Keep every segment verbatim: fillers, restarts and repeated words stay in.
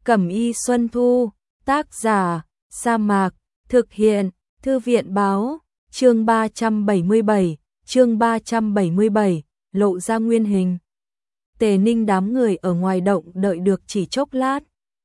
Cẩm y Xuân Thu, tác giả, Sa Mạc, thực hiện, Thư viện báo, chương ba trăm bảy mươi bảy, chương ba trăm bảy mươi bảy, lộ ra nguyên hình. Tề Ninh đám người ở ngoài động đợi được chỉ chốc lát,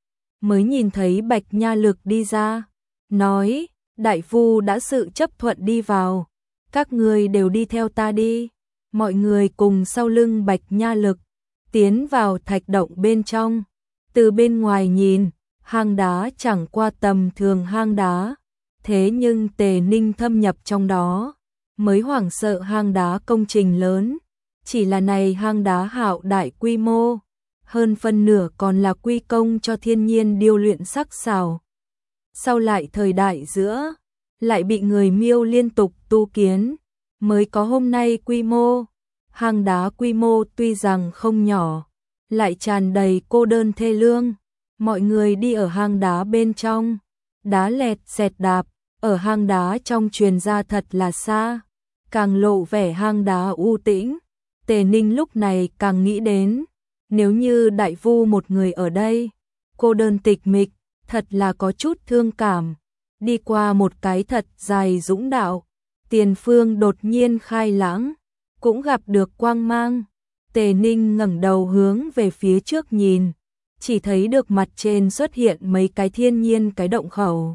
mới nhìn thấy Bạch Nha Lực đi ra, nói, đại phu đã sự chấp thuận đi vào, các người đều đi theo ta đi. Mọi người cùng sau lưng Bạch Nha Lực, tiến vào thạch động bên trong. Từ bên ngoài nhìn, hang đá chẳng qua tầm thường hang đá, thế nhưng Tề Ninh thâm nhập trong đó, mới hoảng sợ hang đá công trình lớn. Chỉ là này hang đá hạo đại quy mô, hơn phân nửa còn là quy công cho thiên nhiên điêu luyện sắc sảo. Sau lại thời đại giữa, lại bị người Miêu liên tục tu kiến, mới có hôm nay quy mô. Hang đá quy mô tuy rằng không nhỏ, lại tràn đầy cô đơn thê lương. Mọi người đi ở hang đá bên trong, đá lẹt xẹt đạp, ở hang đá trong truyền ra thật là xa, càng lộ vẻ hang đá u tĩnh. Tề Ninh lúc này càng nghĩ đến, nếu như đại vu một người ở đây, cô đơn tịch mịch, thật là có chút thương cảm. Đi qua một cái thật dài dũng đạo, tiền phương đột nhiên khai lãng, cũng gặp được quang mang. Tề Ninh ngẩng đầu hướng về phía trước nhìn, chỉ thấy được mặt trên xuất hiện mấy cái thiên nhiên cái động khẩu.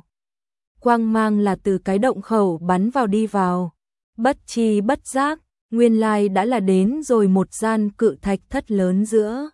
Quang mang là từ cái động khẩu bắn vào đi vào, bất chi bất giác, nguyên lai đã là đến rồi một gian cự thạch thất lớn giữa.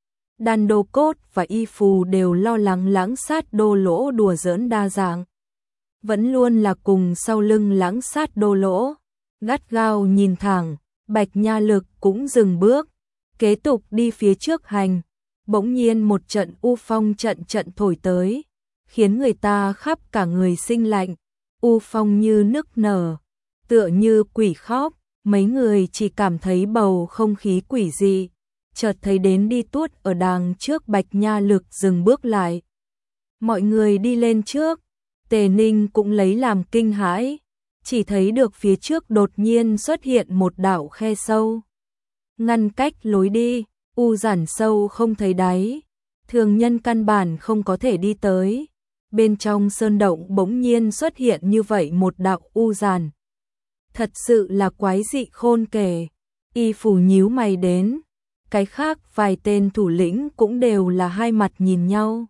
Đan Đô Cốt và Y Phù đều lo lắng Lãng Sát Đô Lỗ đùa giỡn đa dạng, vẫn luôn là cùng sau lưng Lãng Sát Đô Lỗ, gắt gao nhìn thẳng. Bạch Nha Lực cũng dừng bước, kế tục đi phía trước hành. Bỗng nhiên một trận u phong trận trận thổi tới, khiến người ta khắp cả người sinh lạnh. U phong như nức nở, tựa như quỷ khóc. Mấy người chỉ cảm thấy bầu không khí quỷ dị, chợt thấy đến đi tuốt ở đằng trước Bạch Nha Lực dừng bước lại. Mọi người đi lên trước, Tề Ninh cũng lấy làm kinh hãi, chỉ thấy được phía trước đột nhiên xuất hiện một đạo khe sâu, ngăn cách lối đi, u giản sâu không thấy đáy, thường nhân căn bản không có thể đi tới. Bên trong sơn động bỗng nhiên xuất hiện như vậy một đạo u giản, thật sự là quái dị khôn kể. Y Phủ nhíu mày đến, cái khác vài tên thủ lĩnh cũng đều là hai mặt nhìn nhau.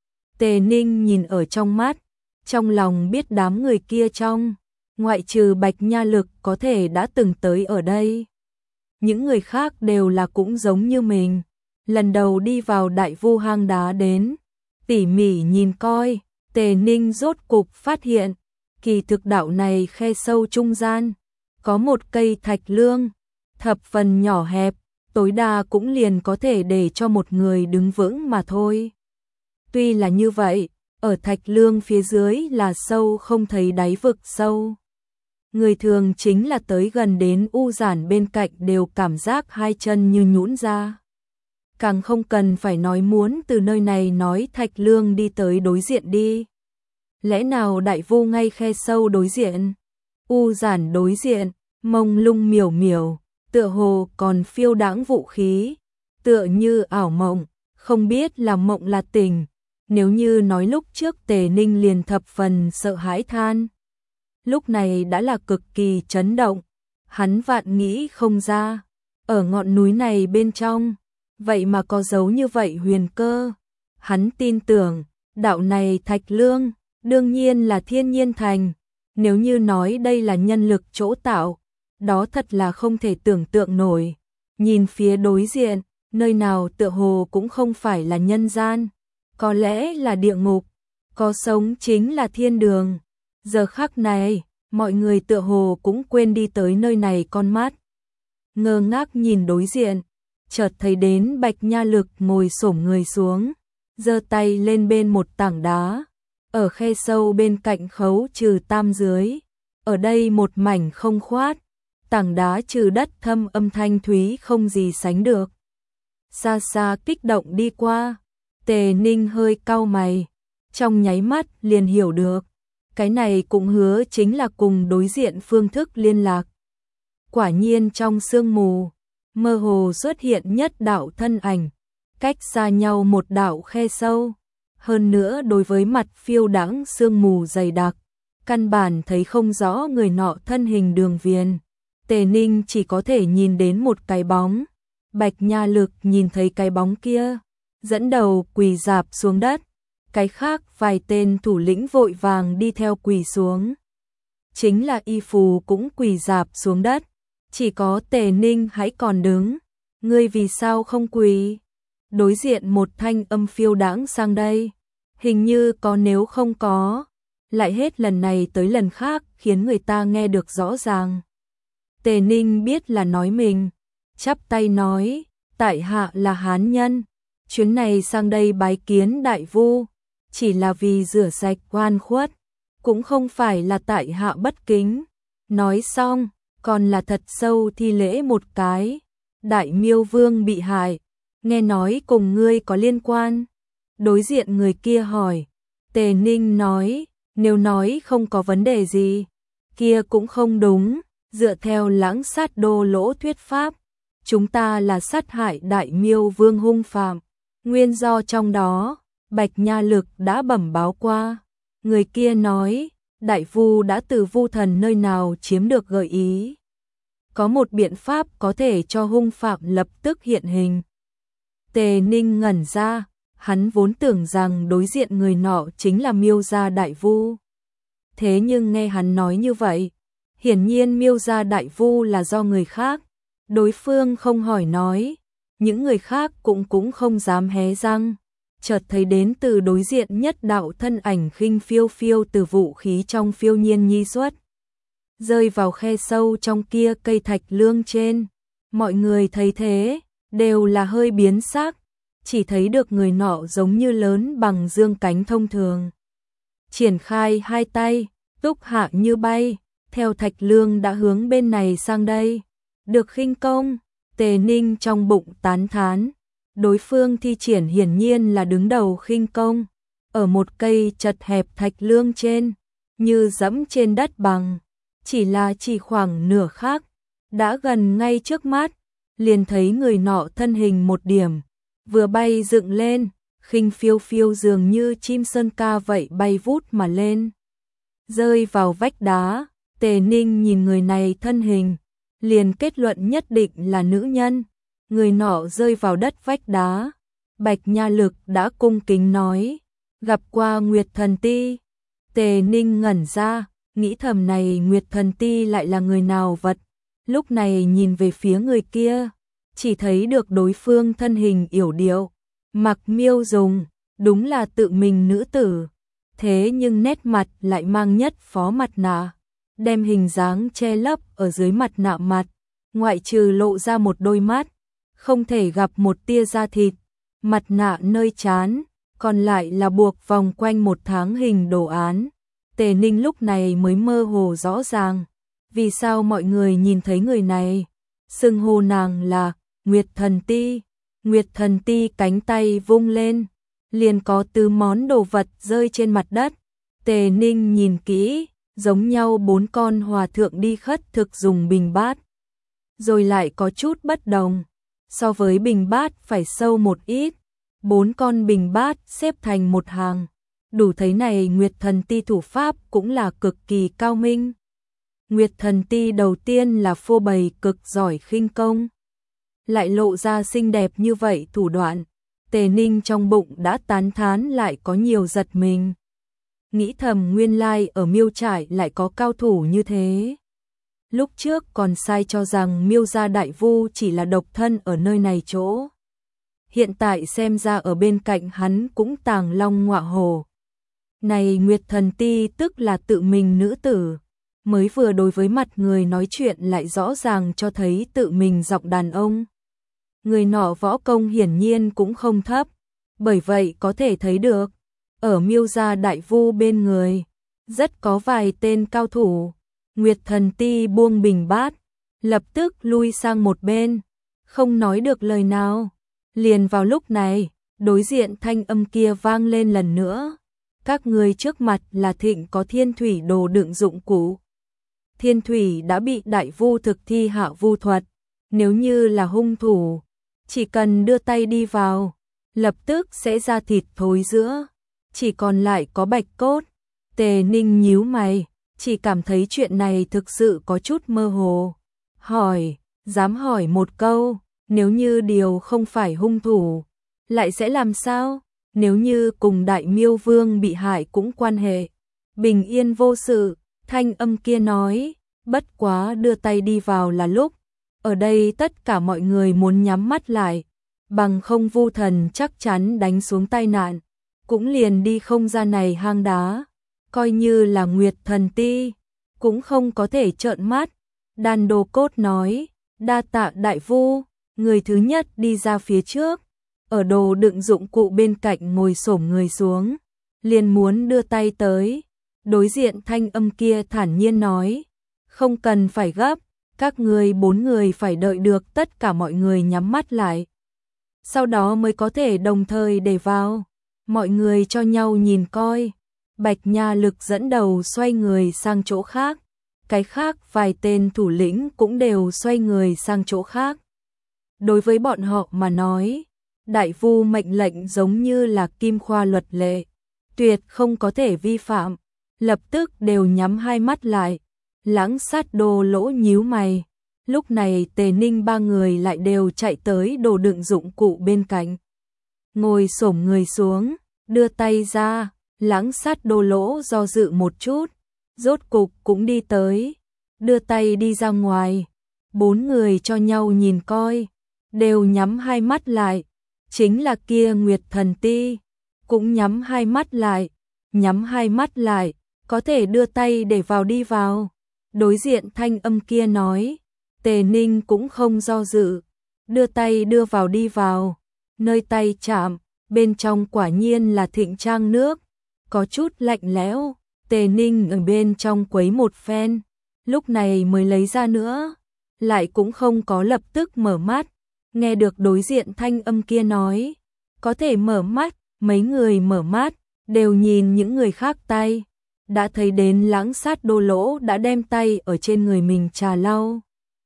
Tề Ninh nhìn ở trong mắt, trong lòng biết đám người kia trong, ngoại trừ Bạch Nha Lực có thể đã từng tới ở đây, những người khác đều là cũng giống như mình, lần đầu đi vào đại vu hang đá đến. Tỉ mỉ nhìn coi, Tề Ninh rốt cục phát hiện, kỳ thực đạo này khe sâu trung gian, có một cây thạch lương, thập phần nhỏ hẹp, tối đa cũng liền có thể để cho một người đứng vững mà thôi. Tuy là như vậy, ở thạch lương phía dưới là sâu không thấy đáy vực sâu. Người thường chính là tới gần đến u giản bên cạnh đều cảm giác hai chân như nhũn ra. Càng không cần phải nói muốn từ nơi này nói thạch lương đi tới đối diện đi. Lẽ nào đại vu ngay khe sâu đối diện? U giản đối diện, mông lung miểu miểu, tựa hồ còn phiêu đãng vũ khí, tựa như ảo mộng, không biết là mộng là tỉnh. Nếu như nói lúc trước Tề Ninh liền thập phần sợ hãi than, lúc này đã là cực kỳ chấn động. Hắn vạn nghĩ không ra, ở ngọn núi này bên trong, vậy mà có dấu như vậy huyền cơ. Hắn tin tưởng, đạo này thạch lương, đương nhiên là thiên nhiên thành. Nếu như nói đây là nhân lực chỗ tạo, đó thật là không thể tưởng tượng nổi. Nhìn phía đối diện, nơi nào tựa hồ cũng không phải là nhân gian, có lẽ là địa ngục, có sống chính là thiên đường. Giờ khắc này, mọi người tựa hồ cũng quên đi tới nơi này con mắt. Ngơ ngác nhìn đối diện, chợt thấy đến Bạch Nha Lực ngồi xổm người xuống, giơ tay lên bên một tảng đá, ở khe sâu bên cạnh khấu trừ tam dưới. Ở đây một mảnh không khoát, tảng đá trừ đất thâm âm thanh thúy không gì sánh được. Xa xa kích động đi qua, Tề Ninh hơi cau mày, trong nháy mắt liền hiểu được, cái này cũng hứa chính là cùng đối diện phương thức liên lạc. Quả nhiên trong sương mù, mơ hồ xuất hiện nhất đạo thân ảnh, cách xa nhau một đạo khe sâu. hơn nữa đối với mặt phiêu đãng sương mù dày đặc, căn bản thấy không rõ người nọ thân hình đường viền. Tề Ninh chỉ có thể nhìn đến một cái bóng. Bạch Nha Lực nhìn thấy cái bóng kia, dẫn đầu quỳ rạp xuống đất. Cái khác vài tên thủ lĩnh vội vàng đi theo quỳ xuống. Chính là Y Phù cũng quỳ rạp xuống đất. Chỉ có Tề Ninh hãy còn đứng. Ngươi vì sao không quỳ? Đối diện một thanh âm phiêu đãng sang đây. Hình như có nếu không có. Lại hết lần này tới lần khác khiến người ta nghe được rõ ràng. Tề Ninh biết là nói mình. Chắp tay nói, tại hạ là Hán nhân. Chuyến này sang đây bái kiến đại vu. Chỉ là vì rửa sạch oan khuất. Cũng không phải là tại hạ bất kính. Nói xong, còn là thật sâu thi lễ một cái. Đại Miêu Vương bị hại, nghe nói cùng ngươi có liên quan. Đối diện người kia hỏi. Tề Ninh nói, nếu nói không có vấn đề gì, kia cũng không đúng. Dựa theo Lãng Sát Đô Lỗ thuyết pháp, chúng ta là sát hại Đại Miêu Vương hung phạm. Nguyên do trong đó, Bạch Nha Lực đã bẩm báo qua. Người kia nói, đại vu đã từ vu thần nơi nào chiếm được gợi ý. Có một biện pháp có thể cho hung phạm lập tức hiện hình. Tề Ninh ngẩn ra, hắn vốn tưởng rằng đối diện người nọ chính là Miêu gia đại vu. Thế nhưng nghe hắn nói như vậy, hiển nhiên Miêu gia đại vu là do người khác. Đối phương không hỏi nói, những người khác cũng cũng không dám hé răng. Chợt thấy đến từ đối diện nhất đạo thân ảnh khinh phiêu phiêu từ vũ khí trong phiêu nhiên nhi xuất. Rơi vào khe sâu trong kia cây thạch lương trên. Mọi người thấy thế, đều là hơi biến sắc. Chỉ thấy được người nọ giống như lớn bằng dương cánh thông thường. Triển khai hai tay, túc hạ như bay, theo thạch lương đã hướng bên này sang đây. Được khinh công, Tề Ninh trong bụng tán thán. Đối phương thi triển hiển nhiên là đứng đầu khinh công. Ở một cây chật hẹp thạch lương trên, như dẫm trên đất bằng. Chỉ là chỉ khoảng nửa khắc, đã gần ngay trước mắt, liền thấy người nọ thân hình một điểm, vừa bay dựng lên, khinh phiêu phiêu dường như chim sơn ca vậy bay vút mà lên. Rơi vào vách đá, Tề Ninh nhìn người này thân hình, liền kết luận nhất định là nữ nhân. Người nọ rơi vào đất vách đá. Bạch Nha Lực đã cung kính nói, gặp qua Nguyệt Thần Ti. Tề Ninh ngẩn ra, nghĩ thầm này Nguyệt Thần Ti lại là người nào vật. Lúc này nhìn về phía người kia, chỉ thấy được đối phương thân hình yểu điệu, mặc miêu dùng, đúng là tự mình nữ tử. Thế nhưng nét mặt lại mang nhất phó mặt nạ, đem hình dáng che lấp ở dưới mặt nạ mặt, ngoại trừ lộ ra một đôi mắt, không thể gặp một tia da thịt, mặt nạ nơi trán, còn lại là buộc vòng quanh một tháng hình đồ án. Tề Ninh lúc này mới mơ hồ rõ ràng, vì sao mọi người nhìn thấy người này, xưng hô nàng là Nguyệt Thần Ti. Nguyệt Thần Ti cánh tay vung lên, liền có tứ món đồ vật rơi trên mặt đất. Tề Ninh nhìn kỹ, giống nhau bốn con hòa thượng đi khất thực dùng bình bát. Rồi lại có chút bất đồng, so với bình bát phải sâu một ít, bốn con bình bát xếp thành một hàng. Đủ thấy này Nguyệt Thần Ti thủ pháp cũng là cực kỳ cao minh. Nguyệt Thần Ti đầu tiên là phô bày cực giỏi khinh công, lại lộ ra xinh đẹp như vậy thủ đoạn. Tề Ninh trong bụng đã tán thán lại có nhiều giật mình. Nghĩ thầm nguyên lai ở Miêu Trải lại có cao thủ như thế. Lúc trước còn sai cho rằng Miêu gia đại vu chỉ là độc thân ở nơi này chỗ. Hiện tại xem ra ở bên cạnh hắn cũng tàng long ngọa hổ. Này Nguyệt Thần Ti tức là tự mình nữ tử, mới vừa đối với mặt người nói chuyện lại rõ ràng cho thấy tự mình giọng đàn ông. Người nọ võ công hiển nhiên cũng không thấp, bởi vậy có thể thấy được, ở Miêu gia đại vu bên người, rất có vài tên cao thủ. Nguyệt Thần Ti buông bình bát, lập tức lui sang một bên, không nói được lời nào. Liền vào lúc này, đối diện thanh âm kia vang lên lần nữa. Các người trước mặt là thịnh có thiên thủy đồ đựng dụng cụ. Thiên thủy đã bị đại vu thực thi hạ vu thuật, nếu như là hung thủ, chỉ cần đưa tay đi vào, lập tức sẽ ra thịt thối giữa. chỉ còn lại có bạch cốt. Tề Ninh nhíu mày, chỉ cảm thấy chuyện này thực sự có chút mơ hồ. Hỏi, dám hỏi một câu, nếu như điều không phải hung thủ, lại sẽ làm sao? Nếu như cùng Đại Miêu Vương bị hại cũng quan hệ bình yên vô sự, thanh âm kia nói, bất quá đưa tay đi vào là lúc. Ở đây tất cả mọi người muốn nhắm mắt lại, bằng không Vu Thần chắc chắn đánh xuống tai nạn, cũng liền đi không ra này hang đá, coi như là Nguyệt Thần Ti, cũng không có thể trợn mắt. Đan Đô Cốt nói, đa tạ đại vu, người thứ nhất đi ra phía trước, ở đồ đựng dụng cụ bên cạnh ngồi xổm người xuống, liền muốn đưa tay tới. Đối diện thanh âm kia thản nhiên nói, không cần phải gấp, các người bốn người phải đợi được tất cả mọi người nhắm mắt lại, sau đó mới có thể đồng thời để vào. Mọi người cho nhau nhìn coi, Bạch Nha Lực dẫn đầu xoay người sang chỗ khác, cái khác vài tên thủ lĩnh cũng đều xoay người sang chỗ khác. Đối với bọn họ mà nói, đại vu mệnh lệnh giống như là kim khoa luật lệ, tuyệt không có thể vi phạm, lập tức đều nhắm hai mắt lại. Lãng Sát Đồ Lỗ nhíu mày, lúc này Tề Ninh ba người lại đều chạy tới đồ đựng dụng cụ bên cạnh, ngồi xổm người xuống, đưa tay ra. Lãng Sát Đồ Lỗ do dự một chút, rốt cục cũng đi tới, đưa tay đi ra ngoài. Bốn người cho nhau nhìn coi, đều nhắm hai mắt lại. Chính là kia Nguyệt Thần Ti, cũng nhắm hai mắt lại, nhắm hai mắt lại, có thể đưa tay để vào đi vào. Đối diện thanh âm kia nói, Tề Ninh cũng không do dự, đưa tay đưa vào đi vào. Nơi tay chạm, bên trong quả nhiên là thịnh trang nước, có chút lạnh lẽo. Tề Ninh ở bên trong quấy một phen, lúc này mới lấy ra nữa, lại cũng không có lập tức mở mắt. Nghe được đối diện thanh âm kia nói, có thể mở mắt, mấy người mở mắt, đều nhìn những người khác tay, đã thấy đến Lãng Sát Đồ Lỗ đã đem tay ở trên người mình trà lau.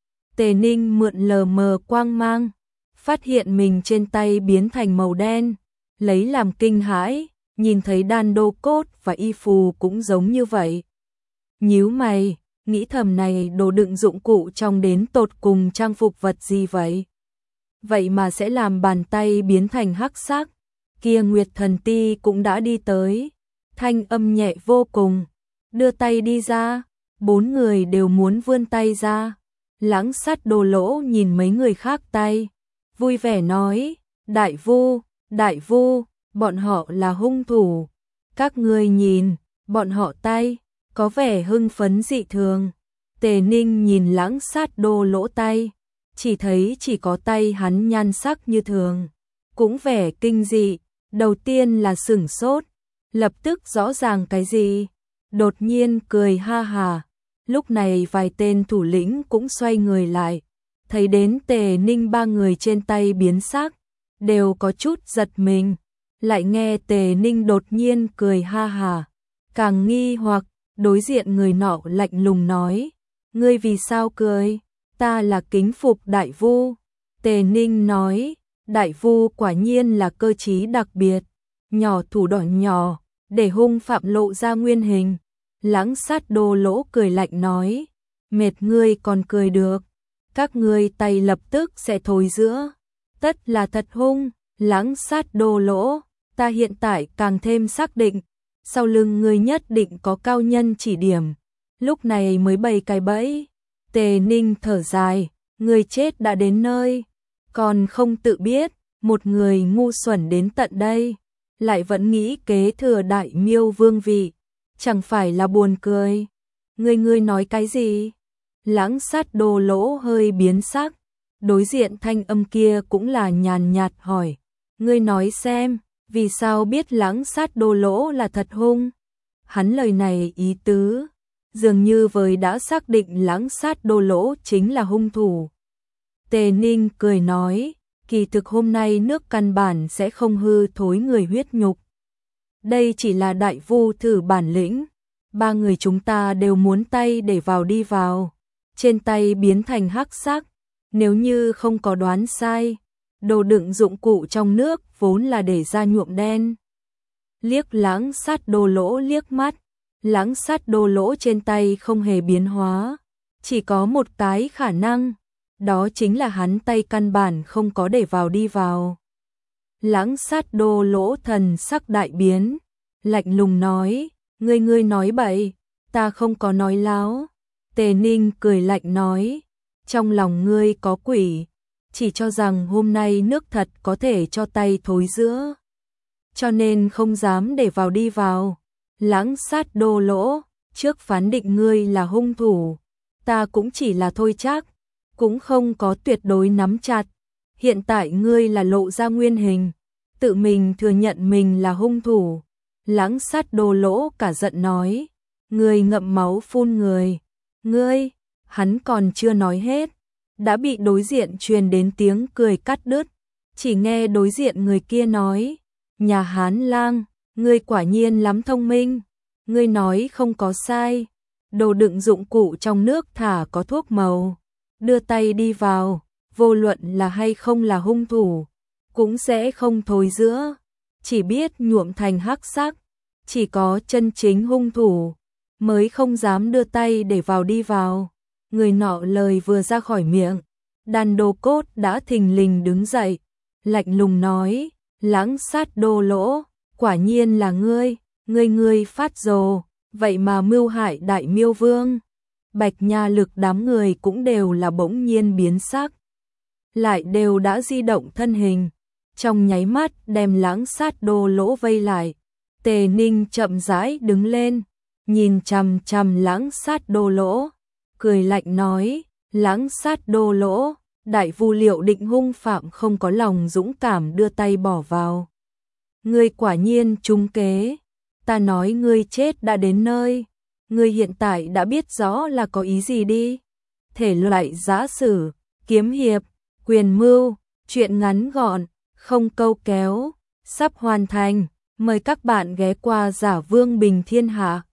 Tề Ninh mượn lờ mờ quang mang, phát hiện mình trên tay biến thành màu đen, lấy làm kinh hãi, nhìn thấy Đan Đô Cốt và Y Phù cũng giống như vậy. Nhíu mày, nghĩ thầm này đồ đựng dụng cụ trong đến tột cùng trang phục vật gì vậy? Vậy mà sẽ làm bàn tay biến thành hắc sắc. Kia Nguyệt Thần Ti cũng đã đi tới, thanh âm nhẹ vô cùng, đưa tay đi ra. Bốn người đều muốn vươn tay ra. Lãng Sát Đồ Lỗ nhìn mấy người khác tay, vui vẻ nói, đại vu, đại vu, bọn họ là hung thủ. Các ngươi nhìn, bọn họ tay, có vẻ hưng phấn dị thường. Tề Ninh nhìn Lãng Sát Đồ Lỗ tay, chỉ thấy chỉ có tay hắn nhan sắc như thường, cũng vẻ kinh dị. Đầu tiên là sửng sốt, lập tức rõ ràng cái gì, đột nhiên cười ha hà. Lúc này vài tên thủ lĩnh cũng xoay người lại, thấy đến Tề Ninh ba người trên tay biến sắc, đều có chút giật mình. Lại nghe Tề Ninh đột nhiên cười ha hà, càng nghi hoặc. Đối diện người nọ lạnh lùng nói, ngươi vì sao cười? Ta là kính phục đại vu. Tề Ninh nói, đại vu quả nhiên là cơ trí đặc biệt, nhỏ thủ đoạn nhỏ, để hung phạm lộ ra nguyên hình. Lãng Sát Đồ Lỗ cười lạnh nói, mệt ngươi còn cười được, các ngươi tay lập tức sẽ thối giữa, tất là thật hung. Lãng Sát Đồ Lỗ, ta hiện tại càng thêm xác định, sau lưng ngươi nhất định có cao nhân chỉ điểm, lúc này mới bày cái bẫy. Tề Ninh thở dài, người chết đã đến nơi, còn không tự biết, một người ngu xuẩn đến tận đây, lại vẫn nghĩ kế thừa Đại Miêu vương vị, chẳng phải là buồn cười. Ngươi ngươi nói cái gì? Lãng Sát Đồ Lỗ hơi biến sắc, đối diện thanh âm kia cũng là nhàn nhạt hỏi, ngươi nói xem, vì sao biết Lãng Sát Đồ Lỗ là thật hung? Hắn lời này ý tứ, dường như với đã xác định Lãng Sát Đồ Lỗ chính là hung thủ. Tề Ninh cười nói, kỳ thực hôm nay nước căn bản sẽ không hư thối người huyết nhục. Đây chỉ là đại vu thử bản lĩnh, ba người chúng ta đều muốn tay để vào đi vào, trên tay biến thành hắc sắc. Nếu như không có đoán sai, đồ đựng dụng cụ trong nước vốn là để ra nhuộm đen. liếc Lãng Sát Đô Lỗ liếc mắt. Lãng Sát Đô Lỗ trên tay không hề biến hóa, chỉ có một cái khả năng, đó chính là hắn tay căn bản không có để vào đi vào. Lãng Sát Đô Lỗ thần sắc đại biến, lạnh lùng nói, ngươi ngươi nói bậy, ta không có nói láo. Tề Ninh cười lạnh nói, trong lòng ngươi có quỷ, chỉ cho rằng hôm nay nước thật có thể cho tay thối giữa, cho nên không dám để vào đi vào. Lãng Sát Đô Lỗ, trước phán định ngươi là hung thủ, ta cũng chỉ là thôi chắc, cũng không có tuyệt đối nắm chặt. Hiện tại ngươi là lộ ra nguyên hình, tự mình thừa nhận mình là hung thủ. Lãng Sát Đô Lỗ cả giận nói, ngươi ngậm máu phun người, ngươi, hắn còn chưa nói hết, đã bị đối diện truyền đến tiếng cười cắt đứt, chỉ nghe đối diện người kia nói, nhà Hán lang, ngươi quả nhiên lắm thông minh, ngươi nói không có sai, đồ đựng dụng cụ trong nước thả có thuốc màu, đưa tay đi vào, vô luận là hay không là hung thủ, cũng sẽ không thối giữa, chỉ biết nhuộm thành hắc sắc, chỉ có chân chính hung thủ mới không dám đưa tay để vào đi vào. Người nọ lời vừa ra khỏi miệng, Đàn Đô Cốt đã thình lình đứng dậy, lạnh lùng nói, Lãng Sát Đô Lỗ, quả nhiên là ngươi, ngươi ngươi phát rồ, vậy mà mưu hại Đại Miêu Vương. Bạch Nha Lực đám người cũng đều là bỗng nhiên biến sắc, lại đều đã di động thân hình, trong nháy mắt đem Lãng Sát Đô Lỗ vây lại. Tề Ninh chậm rãi đứng lên, nhìn chằm chằm Lãng Sát Đô Lỗ, cười lạnh nói, Lãng Sát Đô Lỗ, đại vu Liệu Định hung phạm không có lòng dũng cảm đưa tay bỏ vào. Ngươi quả nhiên trúng kế, ta nói ngươi chết đã đến nơi, ngươi hiện tại đã biết rõ là có ý gì đi. Thể loại giã sử, kiếm hiệp, quyền mưu, truyện ngắn gọn, không câu kéo, sắp hoàn thành, mời các bạn ghé qua Giả Vương Bình Thiên Hạ.